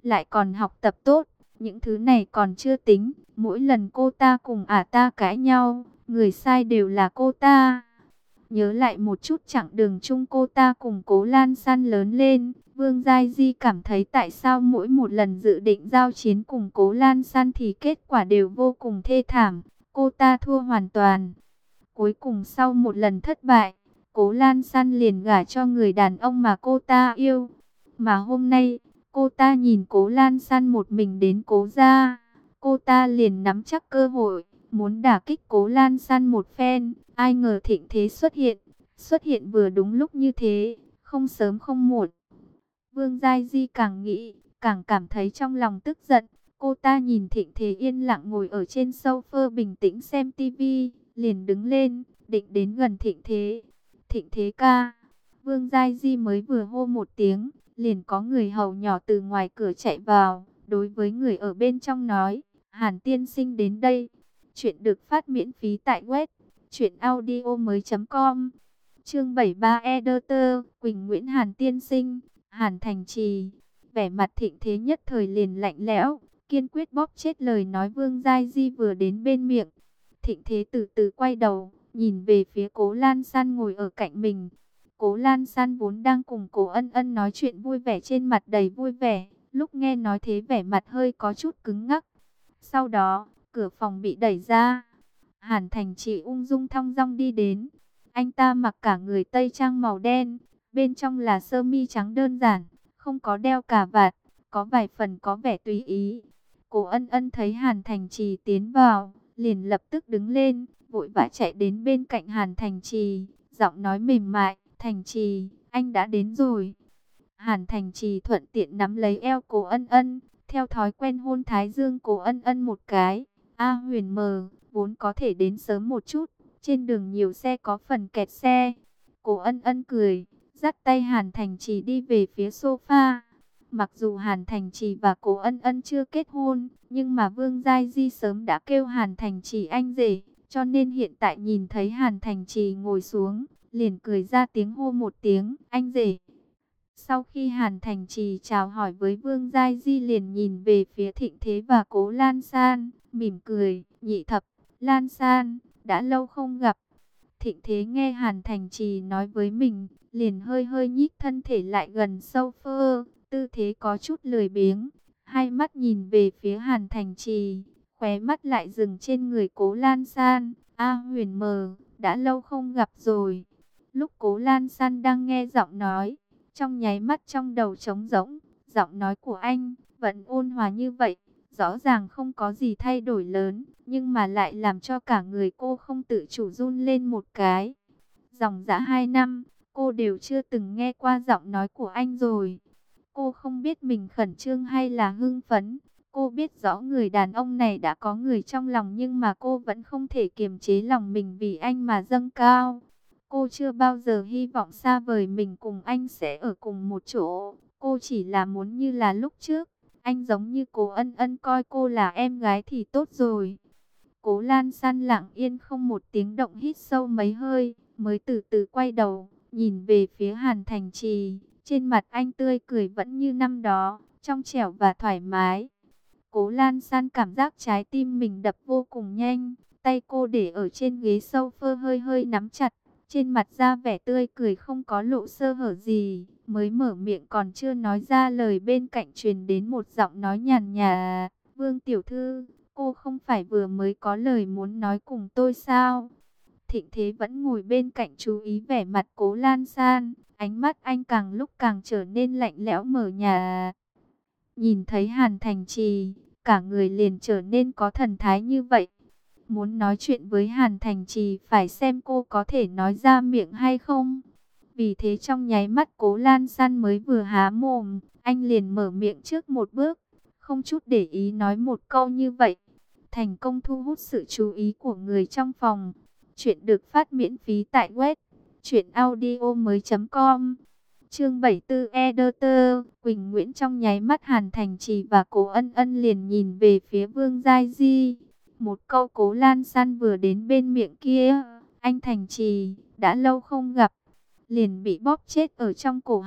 lại còn học tập tốt. Những thứ này còn chưa tính, mỗi lần cô ta cùng ả ta cãi nhau, người sai đều là cô ta. Nhớ lại một chút chặng đường chung cô ta cùng Cố Lan San lớn lên, Vương Giai Di cảm thấy tại sao mỗi một lần dự định giao chiến cùng Cố Lan San thì kết quả đều vô cùng thê thảm, cô ta thua hoàn toàn. Cuối cùng sau một lần thất bại, Cố Lan San liền gả cho người đàn ông mà cô ta yêu. Mà hôm nay, cô ta nhìn Cố Lan San một mình đến Cố gia, cô ta liền nắm chắc cơ hội, muốn đả kích Cố Lan San một phen. Ai ngờ thịnh thế xuất hiện, xuất hiện vừa đúng lúc như thế, không sớm không muộn. Vương Giai Di càng nghĩ, càng cảm thấy trong lòng tức giận. Cô ta nhìn thịnh thế yên lặng ngồi ở trên sofa bình tĩnh xem tivi, liền đứng lên, định đến gần thịnh thế. Thịnh thế ca, Vương Giai Di mới vừa hô một tiếng, liền có người hầu nhỏ từ ngoài cửa chạy vào, đối với người ở bên trong nói, Hàn tiên sinh đến đây. Chuyện được phát miễn phí tại web truyện audio mới chấm com. Chương bảy mươi ba Editor, Quỳnh Nguyễn Hàn tiên sinh, Hàn Thành Trì. Vẻ mặt thịnh thế nhất thời liền lạnh lẽo, kiên quyết bóp chết lời nói Vương Giai Di vừa đến bên miệng. Thịnh thế từ từ quay đầu, nhìn về phía Cố Lan San ngồi ở cạnh mình. Cố Lan San vốn đang cùng Cố Ân Ân nói chuyện vui vẻ, trên mặt đầy vui vẻ, lúc nghe nói thế vẻ mặt hơi có chút cứng ngắc. Sau đó, cửa phòng bị đẩy ra, Hàn Thành Trì ung dung thong dong đi đến. Anh ta mặc cả người tây trang màu đen, bên trong là sơ mi trắng đơn giản, không có đeo cà vạt, có vài phần có vẻ tùy ý. Cố Ân Ân thấy Hàn Thành Trì tiến vào, liền lập tức đứng lên, vội vã chạy đến bên cạnh Hàn Thành Trì, giọng nói mềm mại, "Thành Trì, anh đã đến rồi." Hàn Thành Trì thuận tiện nắm lấy eo Cố Ân Ân, theo thói quen hôn thái dương Cố Ân Ân một cái. A Huyền mờ, vốn có thể đến sớm một chút, trên đường nhiều xe có phần kẹt xe. Cố Ân Ân cười, dắt tay Hàn Thành Trì đi về phía sofa. Mặc dù Hàn Thành Trì và Cố Ân Ân chưa kết hôn, nhưng mà Vương Giai Di sớm đã kêu Hàn Thành Trì anh rể, cho nên hiện tại nhìn thấy Hàn Thành Trì ngồi xuống, liền cười ra tiếng hô một tiếng, anh rể. Sau khi Hàn Thành Trì chào hỏi với Vương Giai Di liền nhìn về phía Thịnh Thế và Cố Lan San, mỉm cười, nhị thập, Lan San, đã lâu không gặp. Thịnh Thế nghe Hàn Thành Trì nói với mình, liền hơi hơi nhích thân thể lại gần sofa, tư thế có chút lười biếng, hai mắt nhìn về phía Hàn Thành Trì, khóe mắt lại dừng trên người Cố Lan San. A Huyền mờ, đã lâu không gặp rồi. Lúc Cố Lan San đang nghe giọng nói, trong nháy mắt trong đầu trống rỗng, giọng nói của anh vẫn ôn hòa như vậy, rõ ràng không có gì thay đổi lớn, nhưng mà lại làm cho cả người cô không tự chủ run lên một cái. Dòng dã hai năm, cô đều chưa từng nghe qua giọng nói của anh rồi. Cô không biết mình khẩn trương hay là hưng phấn. Cô biết rõ người đàn ông này đã có người trong lòng, nhưng mà cô vẫn không thể kiềm chế lòng mình vì anh mà dâng cao. Cô chưa bao giờ hy vọng xa vời mình cùng anh sẽ ở cùng một chỗ. Cô chỉ là muốn như là lúc trước, anh giống như Cố Ân Ân coi cô là em gái thì tốt rồi. Cố Lan San lặng yên không một tiếng động hít sâu mấy hơi, mới từ từ quay đầu, nhìn về phía Hàn Thành Trì. Trên mặt anh tươi cười vẫn như năm đó, trong trẻo và thoải mái. Cố Lan San cảm giác trái tim mình đập vô cùng nhanh, tay cô để ở trên ghế sofa hơi hơi nắm chặt. Trên mặt ra vẻ tươi cười không có lộ sơ hở gì, mới mở miệng còn chưa nói ra lời, bên cạnh truyền đến một giọng nói nhàn nhạt, Vương tiểu thư, cô không phải vừa mới có lời muốn nói cùng tôi sao? Thịnh Thế vẫn ngồi bên cạnh chú ý vẻ mặt Cố Lan San, ánh mắt anh càng lúc càng trở nên lạnh lẽo mờ nhạt. Nhìn thấy Hàn Thành Trì, cả người liền trở nên có thần thái như vậy. Muốn nói chuyện với Hàn Thành Trì phải xem cô có thể nói ra miệng hay không. Vì thế trong nháy mắt Cố Lan San mới vừa há mồm, anh liền mở miệng trước một bước, không chút để ý nói một câu như vậy. Thành công thu hút sự chú ý của người trong phòng. Chuyện được phát miễn phí tại web truyện audio mới chấm com. Chương bảy mươi tư Editor, Quỳnh Nguyễn. Trong nháy mắt Hàn Thành Trì và Cố Ân Ân liền nhìn về phía Vương Giai Di. Một câu Cố Lan San vừa đến bên miệng kia, anh Thành Trì, đã lâu không gặp, liền bị bóp chết ở trong cổ họng.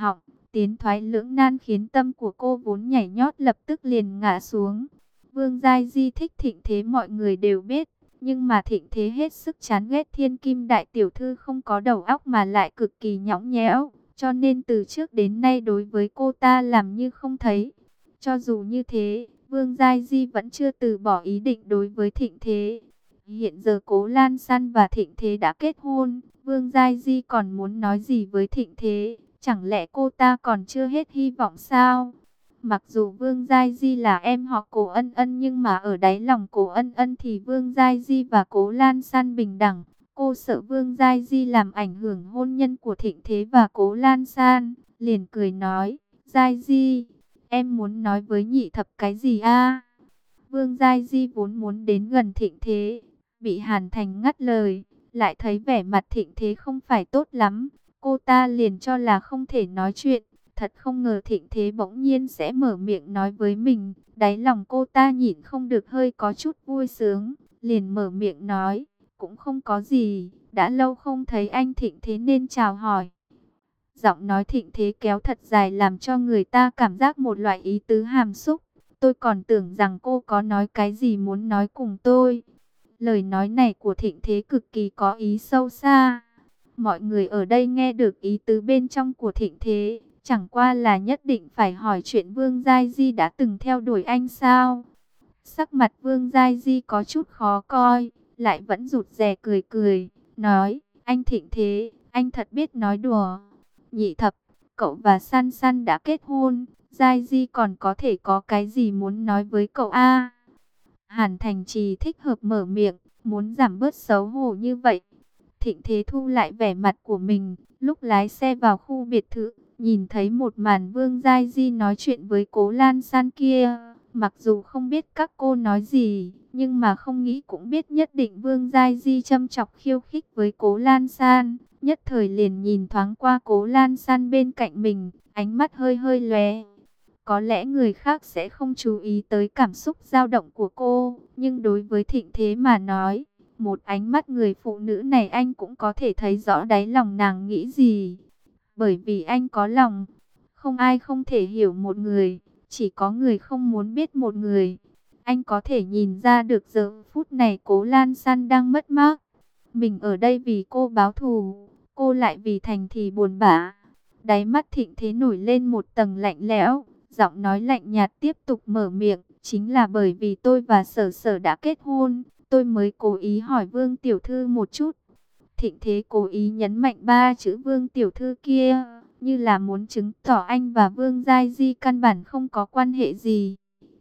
tiến thoái lưỡng nan khiến tâm của cô vốn nhảy nhót lập tức liền ngã xuống. Vương Giai Di thích Thịnh Thế mọi người đều biết, nhưng mà Thịnh Thế hết sức chán ghét Thiên Kim đại tiểu thư không có đầu óc mà lại cực kỳ nhõng nhẽo, cho nên từ trước đến nay đối với cô ta làm như không thấy. Cho dù như thế, Vương Giai Di vẫn chưa từ bỏ ý định đối với Thịnh Thế. Hiện giờ Cố Lan San và Thịnh Thế đã kết hôn, Vương Giai Di còn muốn nói gì với Thịnh Thế? Chẳng lẽ cô ta còn chưa hết hy vọng sao? Mặc dù Vương Giai Di là em họ Cố Ân Ân, nhưng mà ở đáy lòng Cố Ân Ân thì Vương Giai Di và Cố Lan San bình đẳng. Cô sợ Vương Giai Di làm ảnh hưởng hôn nhân của Thịnh Thế và Cố Lan San, liền cười nói, Giai Di, em muốn nói với nhị thập cái gì a? Vương Giai Di vốn muốn đến gần Thịnh Thế, bị Hàn Thành ngắt lời, lại thấy vẻ mặt Thịnh Thế không phải tốt lắm, cô ta liền cho là không thể nói chuyện. Thật không ngờ Thịnh Thế bỗng nhiên sẽ mở miệng nói với mình, đáy lòng cô ta nhịn không được hơi có chút vui sướng, liền mở miệng nói, cũng không có gì, đã lâu không thấy anh Thịnh Thế nên chào hỏi. Giọng nói Thịnh Thế kéo thật dài làm cho người ta cảm giác một loại ý tứ hàm xúc. Tôi còn tưởng rằng cô có nói cái gì muốn nói cùng tôi. Lời nói này của Thịnh Thế cực kỳ có ý sâu xa. Mọi người ở đây nghe được ý tứ bên trong của Thịnh Thế, chẳng qua là nhất định phải hỏi chuyện Vương Giai Di đã từng theo đuổi anh sao. Sắc mặt Vương Giai Di có chút khó coi, lại vẫn rụt rè cười cười, nói, anh Thịnh Thế, anh thật biết nói đùa. Nhị thập, cậu và San San đã kết hôn, Giai Di còn có thể có cái gì muốn nói với cậu a? Hàn Thành Trì thích hợp mở miệng, muốn giảm bớt xấu hổ như vậy. Thịnh Thế thu lại vẻ mặt của mình, lúc lái xe vào khu biệt thự, nhìn thấy một màn Vương Giai Di nói chuyện với Cố Lan San kia. Mặc dù không biết các cô nói gì, nhưng mà không nghĩ cũng biết nhất định Vương Giai Di châm chọc khiêu khích với Cố Lan San. Nhất thời liền nhìn thoáng qua Cố Lan San bên cạnh mình, ánh mắt hơi hơi lóe. Có lẽ người khác sẽ không chú ý tới cảm xúc dao động của cô, nhưng đối với Thịnh Thế mà nói, một ánh mắt người phụ nữ này anh cũng có thể thấy rõ đáy lòng nàng nghĩ gì. Bởi vì anh có lòng, không ai không thể hiểu một người, chỉ có người không muốn biết một người. Anh có thể nhìn ra được giờ phút này Cố Lan San đang mất mát. Mình ở đây vì cô báo thù, cô lại vì Thành thì buồn bã. Đáy mắt Thịnh Thế nổi lên một tầng lạnh lẽo, giọng nói lạnh nhạt tiếp tục mở miệng, chính là bởi vì tôi và Sở Sở đã kết hôn, tôi mới cố ý hỏi Vương tiểu thư một chút. Thịnh Thế cố ý nhấn mạnh ba chữ Vương tiểu thư kia, như là muốn chứng tỏ anh và Vương Giai Di căn bản không có quan hệ gì.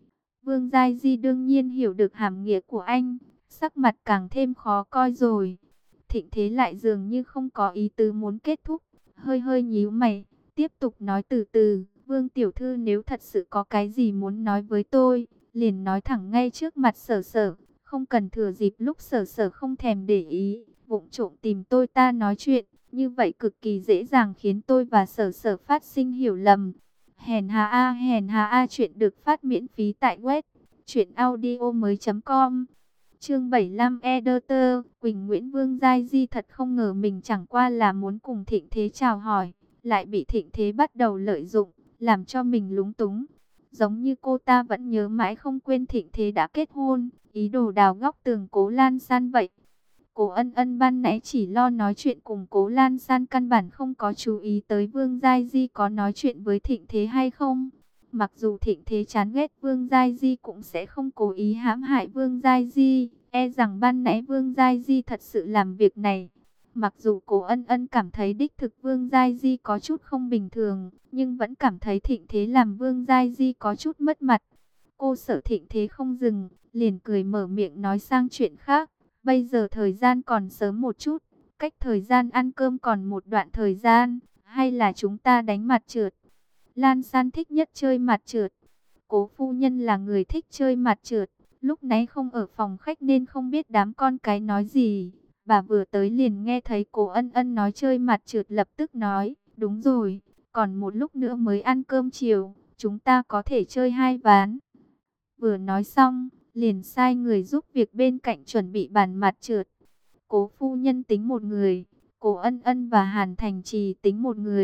Vương Giai Di đương nhiên hiểu được hàm nghĩa của anh, sắc mặt càng thêm khó coi rồi. Thịnh Thế lại dường như không có ý tứ muốn kết thúc, hơi hơi nhíu mày, tiếp tục nói từ từ, Vương tiểu thư nếu thật sự có cái gì muốn nói với tôi, liền nói thẳng ngay trước mặt Sở Sở, không cần thừa dịp lúc Sở Sở không thèm để ý, vụng trộm tìm tôi ta nói chuyện, như vậy cực kỳ dễ dàng khiến tôi và Sở Sở phát sinh hiểu lầm. Hèn hà a hèn hà a chuyện được phát miễn phí tại web truyệnaudiomoi chấm com. Chương bảy mươi lăm Editor, Quỳnh Nguyễn. Vương Giai Di thật không ngờ mình chẳng qua là muốn cùng Thịnh Thế chào hỏi, lại bị Thịnh Thế bắt đầu lợi dụng, làm cho mình lúng túng. Giống như cô ta vẫn nhớ mãi không quên Thịnh Thế đã kết hôn, ý đồ đào góc tường Cố Lan San vậy. Cố Ân Ân ban nãy chỉ lo nói chuyện cùng Cố Lan San, căn bản không có chú ý tới Vương Giai Di có nói chuyện với Thịnh Thế hay không. Mặc dù Thịnh Thế chán ghét Vương Giai Di cũng sẽ không cố ý hãm hại Vương Giai Di, e rằng ban nãy Vương Giai Di thật sự làm việc này. Mặc dù Cố Ân Ân cảm thấy đích thực Vương Giai Di có chút không bình thường, nhưng vẫn cảm thấy Thịnh Thế làm Vương Giai Di có chút mất mặt. Cô sợ Thịnh Thế không dừng, liền cười mở miệng nói sang chuyện khác. Bây giờ thời gian còn sớm một chút, cách thời gian ăn cơm còn một đoạn thời gian, hay là chúng ta đánh mặt trượt? Lan San thích nhất chơi mặt trượt. Cố phu nhân là người thích chơi mặt trượt, lúc nãy không ở phòng khách nên không biết đám con cái nói gì. Bà vừa tới liền nghe thấy Cố Ân Ân nói chơi mặt trượt, lập tức nói, đúng rồi, còn một lúc nữa mới ăn cơm chiều, chúng ta có thể chơi hai ván. Vừa nói xong, liền sai người giúp việc bên cạnh chuẩn bị bàn mặt trượt. Cố phu nhân tính một người, Cố Ân Ân và Hàn Thành Trì tính một người,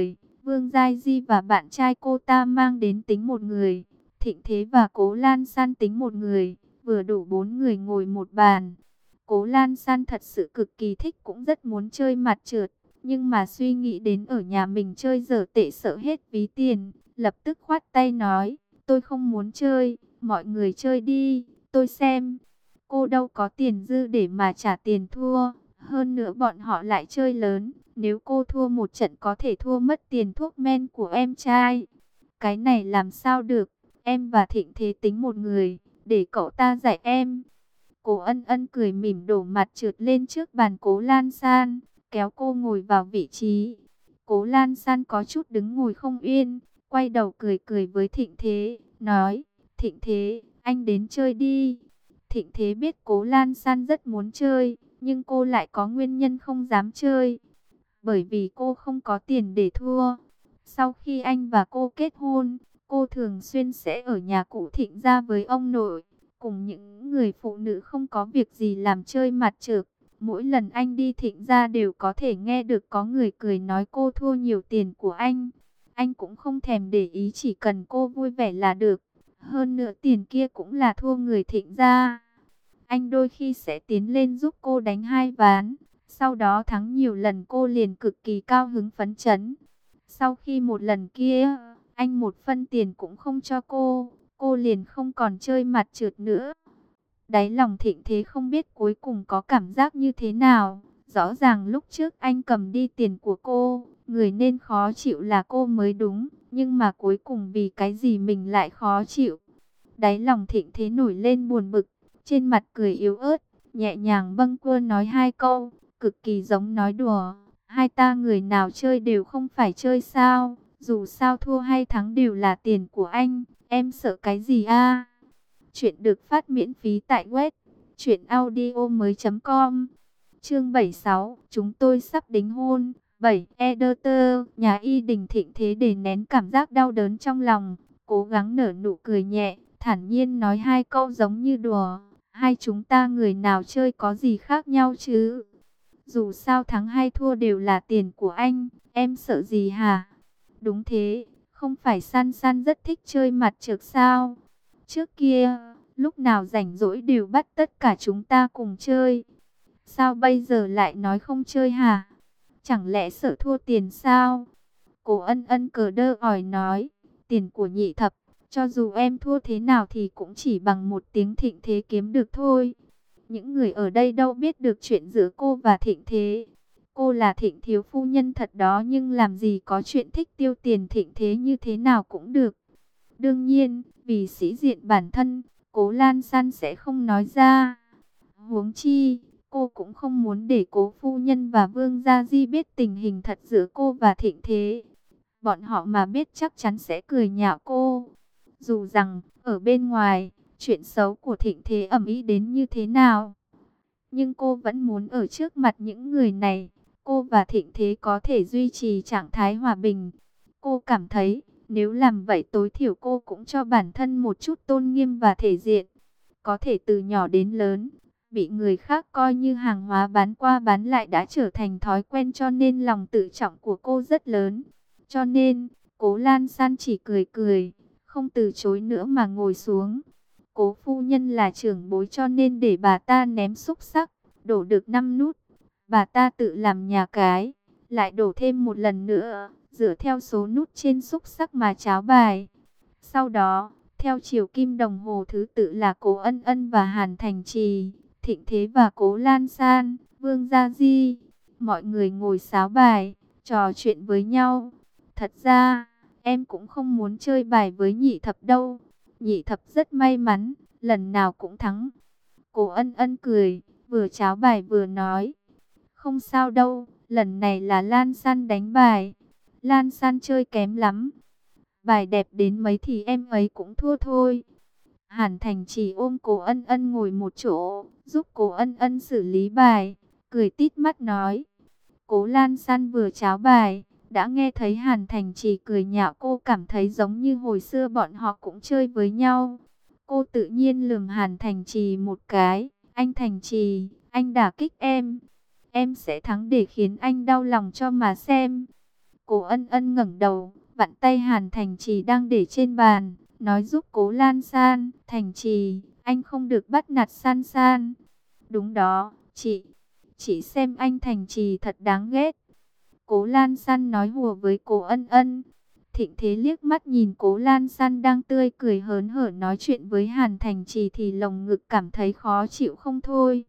Vương Giai Di và bạn trai cô ta mang đến tính một người, Thịnh Thế và Cố Lan San tính một người, vừa đủ bốn người ngồi một bàn. Cố Lan San thật sự cực kỳ thích, cũng rất muốn chơi mặt trượt, nhưng mà suy nghĩ đến ở nhà mình chơi dở tệ sợ hết ví tiền, lập tức khoát tay nói, tôi không muốn chơi, mọi người chơi đi, tôi xem. Cô đâu có tiền dư để mà trả tiền thua, hơn nữa bọn họ lại chơi lớn, nếu cô thua một trận có thể thua mất tiền thuốc men của em trai. Cái này làm sao được, em và Thịnh Thế tính một người, để cậu ta dạy em. Cố Ân Ân cười mỉm đổ mặt trượt lên trước bàn Cố Lan San, kéo cô ngồi vào vị trí. Cố Lan San có chút đứng ngồi không yên, quay đầu cười cười với Thịnh Thế, nói, Thịnh Thế, anh đến chơi đi. Thịnh Thế biết Cố Lan San rất muốn chơi, nhưng cô lại có nguyên nhân không dám chơi, bởi vì cô không có tiền để thua. Sau khi anh và cô kết hôn, cô thường xuyên sẽ ở nhà cụ Thịnh gia với ông nội, cùng những người phụ nữ không có việc gì làm chơi mặt trược. Mỗi lần anh đi Thịnh gia đều có thể nghe được có người cười nói cô thua nhiều tiền của anh. Anh cũng không thèm để ý, chỉ cần cô vui vẻ là được. Hơn nữa tiền kia cũng là thua người Thịnh gia. Anh đôi khi sẽ tiến lên giúp cô đánh hai ván. Sau đó thắng nhiều lần cô liền cực kỳ cao hứng phấn chấn. Sau khi một lần kia, anh một phân tiền cũng không cho cô, cô liền không còn chơi mặt trượt nữa. Đáy lòng Thịnh Thế không biết cuối cùng có cảm giác như thế nào. Rõ ràng lúc trước anh cầm đi tiền của cô, người nên khó chịu là cô mới đúng. Nhưng mà cuối cùng vì cái gì mình lại khó chịu. Đáy lòng Thịnh Thế nổi lên buồn bực, trên mặt cười yếu ớt, nhẹ nhàng bâng quơ nói hai câu, cực kỳ giống nói đùa. Hai ta người nào chơi đều không phải chơi sao, dù sao thua hay thắng đều là tiền của anh, em sợ cái gì a? Chuyện được phát miễn phí tại web truyệnaudiomoi chấm com. Chương bảy mươi sáu, chúng tôi sắp đính hôn. bảy. Editor, nhà y Đình. Thịnh Thế đè nén cảm giác đau đớn trong lòng, cố gắng nở nụ cười nhẹ, thản nhiên nói hai câu giống như đùa. Hai chúng ta người nào chơi có gì khác nhau chứ? Dù sao thắng hay thua đều là tiền của anh, em sợ gì hả? Đúng thế, không phải San San rất thích chơi mặt trược sao? Trước kia, lúc nào rảnh rỗi đều bắt tất cả chúng ta cùng chơi. Sao bây giờ lại nói không chơi hả? Chẳng lẽ sợ thua tiền sao? Cố Ân Ân cờ đơ ỏi nói, tiền của Nhị Thập, cho dù em thua thế nào thì cũng chỉ bằng một tiếng Thịnh Thế kiếm được thôi. Những người ở đây đâu biết được chuyện giữa cô và Thịnh Thế. Cô là Thịnh thiếu phu nhân thật đó, nhưng làm gì có chuyện thích tiêu tiền Thịnh Thế như thế nào cũng được. Đương nhiên, vì sĩ diện bản thân, Cố Lan San sẽ không nói ra. Huống chi, cô cũng không muốn để Cố phu nhân và Vương Gia Di biết tình hình thật giữa cô và Thịnh Thế. Bọn họ mà biết chắc chắn sẽ cười nhạo cô. Dù rằng, ở bên ngoài, chuyện xấu của Thịnh Thế ầm ĩ đến như thế nào, nhưng cô vẫn muốn ở trước mặt những người này, cô và Thịnh Thế có thể duy trì trạng thái hòa bình. Cô cảm thấy, nếu làm vậy tối thiểu cô cũng cho bản thân một chút tôn nghiêm và thể diện. Có thể từ nhỏ đến lớn, bị người khác coi như hàng hóa bán qua bán lại đã trở thành thói quen, cho nên lòng tự trọng của cô rất lớn. Cho nên, Cố Lan San chỉ cười cười, không từ chối nữa mà ngồi xuống. Cố phu nhân là trưởng bối cho nên để bà ta ném xúc xắc, đổ được năm nút. Bà ta tự làm nhà cái, lại đổ thêm một lần nữa, dựa theo số nút trên xúc xắc mà cháo bài. Sau đó, theo chiều kim đồng hồ thứ tự là Cố Ân Ân và Hàn Thành Trì, Thịnh Thế và Cố Lan San, Vương Gia Di. Mọi người ngồi sáo bài, trò chuyện với nhau. Thật ra, em cũng không muốn chơi bài với Nhị Thập đâu. Nhị Thập rất may mắn, lần nào cũng thắng. Cố Ân Ân cười, vừa cháo bài vừa nói. Không sao đâu, lần này là Lan San đánh bài. Lan San chơi kém lắm. Bài đẹp đến mấy thì em ấy cũng thua thôi. Hàn Thành chỉ ôm Cố Ân Ân ngồi một chỗ, giúp Cố Ân Ân xử lý bài, cười tít mắt nói. Cố Lan San vừa cháo bài, đã nghe thấy Hàn Thành Trì cười nhạo cô, cảm thấy giống như hồi xưa bọn họ cũng chơi với nhau. Cô tự nhiên lườm Hàn Thành Trì một cái. Anh Thành Trì, anh đả kích em. Em sẽ thắng để khiến anh đau lòng cho mà xem. Cố Ân Ân ngẩng đầu, vặn tay Hàn Thành Trì đang để trên bàn, nói giúp Cố Lan San, Thành Trì, anh không được bắt nạt San San. Đúng đó, chị, chị xem anh Thành Trì thật đáng ghét. Cố Lan San nói hùa với Cố Ân Ân. Thịnh Thế liếc mắt nhìn Cố Lan San đang tươi cười hớn hở nói chuyện với Hàn Thành Trì thì lồng ngực cảm thấy khó chịu không thôi.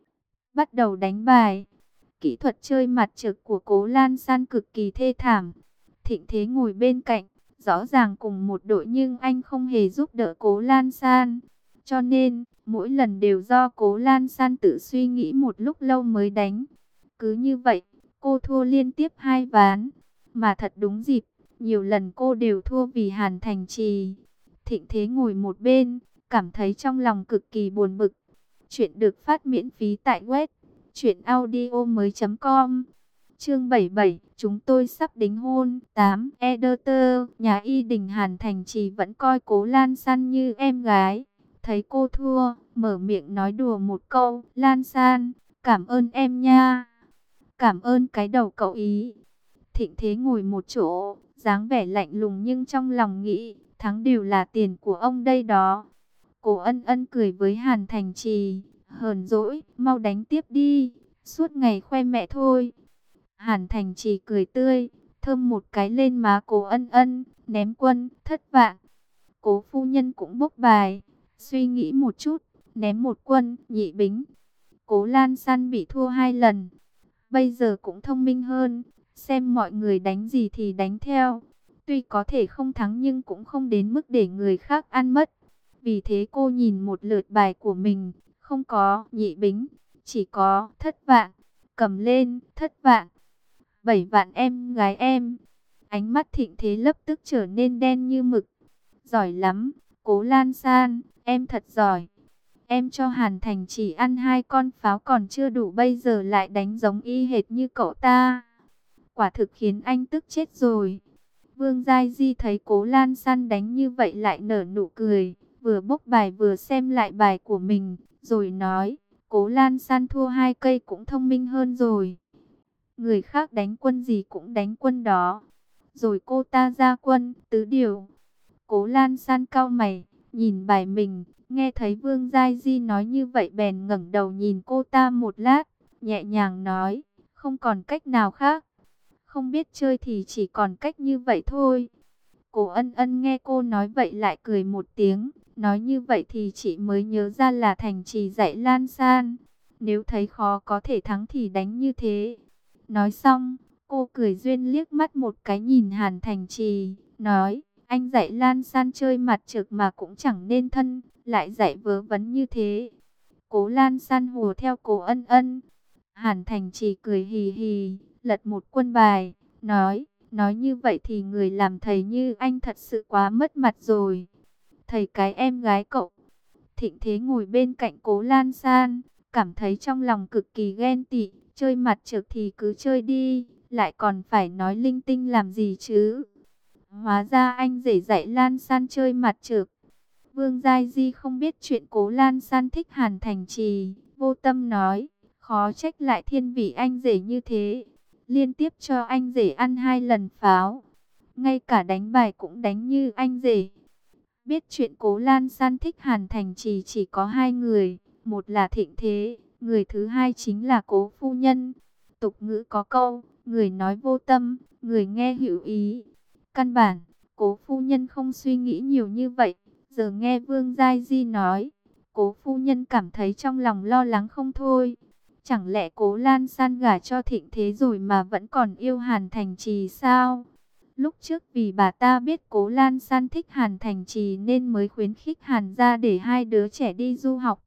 Bắt đầu đánh bài. Kỹ thuật chơi mặt trược của Cố Lan San cực kỳ thê thảm. Thịnh Thế ngồi bên cạnh, rõ ràng cùng một đội nhưng anh không hề giúp đỡ Cố Lan San. Cho nên, mỗi lần đều do Cố Lan San tự suy nghĩ một lúc lâu mới đánh. Cứ như vậy, cô thua liên tiếp hai ván. Mà thật đúng dịp, nhiều lần cô đều thua vì Hàn Thành Trì. Thịnh Thế ngồi một bên, cảm thấy trong lòng cực kỳ buồn bực. Chuyện được phát miễn phí tại web truyện audio mới chấm com. Chương bảy mươi bảy, chúng tôi sắp đính hôn. tám. Editor, nhà y đình Hàn Thành Trì vẫn coi Cố Lan San như em gái. Thấy cô thua, mở miệng nói đùa một câu, Lan San, cảm ơn em nha. Cảm ơn cái đầu cậu ý. Thịnh Thế ngồi một chỗ, dáng vẻ lạnh lùng nhưng trong lòng nghĩ, thắng đều là tiền của ông đây đó. Cố Ân Ân cười với Hàn Thành Trì, hờn dỗi, mau đánh tiếp đi, suốt ngày khoe mẹ thôi. Hàn Thành Trì cười tươi, thơm một cái lên má Cố Ân Ân, ném quân, thất vạn. Cố phu nhân cũng bốc bài, suy nghĩ một chút, ném một quân, nhị bính. Cố Lan San bị thua hai lần, bây giờ cũng thông minh hơn, xem mọi người đánh gì thì đánh theo. Tuy có thể không thắng nhưng cũng không đến mức để người khác ăn mất. Vì thế cô nhìn một lượt bài của mình, không có nhị bính, chỉ có thất vạn. Cầm lên, thất vạn. Bảy vạn em gái em. Ánh mắt Thịnh Thế lập tức trở nên đen như mực. Giỏi lắm, Cố Lan San, em thật giỏi. Em cho Hàn Thành chỉ ăn hai con pháo còn chưa đủ, bây giờ lại đánh giống y hệt như cậu ta. Quả thực khiến anh tức chết rồi. Vương Giai Di thấy Cố Lan San đánh như vậy lại nở nụ cười, vừa bốc bài vừa xem lại bài của mình, rồi nói, Cố Lan San thua hai cây cũng thông minh hơn rồi. Người khác đánh quân gì cũng đánh quân đó. Rồi cô ta ra quân, tứ điều. Cố Lan San cau mày, nhìn bài mình, nghe thấy Vương Giai Di nói như vậy bèn ngẩng đầu nhìn cô ta một lát, nhẹ nhàng nói, không còn cách nào khác. Không biết chơi thì chỉ còn cách như vậy thôi. Cố Ân Ân nghe cô nói vậy lại cười một tiếng, nói như vậy thì chị mới nhớ ra là Thành Trì dạy Lan San. Nếu thấy khó có thể thắng thì đánh như thế. Nói xong, cô cười duyên liếc mắt một cái nhìn Hàn Thành Trì, nói, anh dạy Lan San chơi mặt trược mà cũng chẳng nên thân, lại dạy vớ vẩn như thế. Cố Lan San hùa theo Cố Ân Ân. Hàn Thành Trì cười hì hì, lật một quân bài, nói, nói như vậy thì người làm thầy như anh thật sự quá mất mặt rồi. Thầy cái em gái cậu. Thịnh Thế ngồi bên cạnh Cố Lan San, cảm thấy trong lòng cực kỳ ghen tị, chơi mặt trược thì cứ chơi đi, lại còn phải nói linh tinh làm gì chứ. Hóa ra anh rể dạy Lan San chơi mặt trược. Vương Giai Di không biết chuyện Cố Lan San thích Hàn Thành Trì, vô tâm nói, khó trách lại thiên vị anh rể như thế, liên tiếp cho anh rể ăn hai lần pháo, ngay cả đánh bài cũng đánh như anh rể. Biết chuyện Cố Lan San thích Hàn Thành Trì chỉ có hai người, một là Thịnh Thế, người thứ hai chính là Cố phu nhân. Tục ngữ có câu, người nói vô tâm, người nghe hữu ý. Căn bản, Cố phu nhân không suy nghĩ nhiều như vậy. Giờ nghe Vương Giai Di nói, Cố phu nhân cảm thấy trong lòng lo lắng không thôi. Chẳng lẽ Cố Lan San gả cho Thịnh Thế rồi mà vẫn còn yêu Hàn Thành Trì sao? Lúc trước vì bà ta biết Cố Lan San thích Hàn Thành Trì nên mới khuyến khích Hàn gia để hai đứa trẻ đi du học.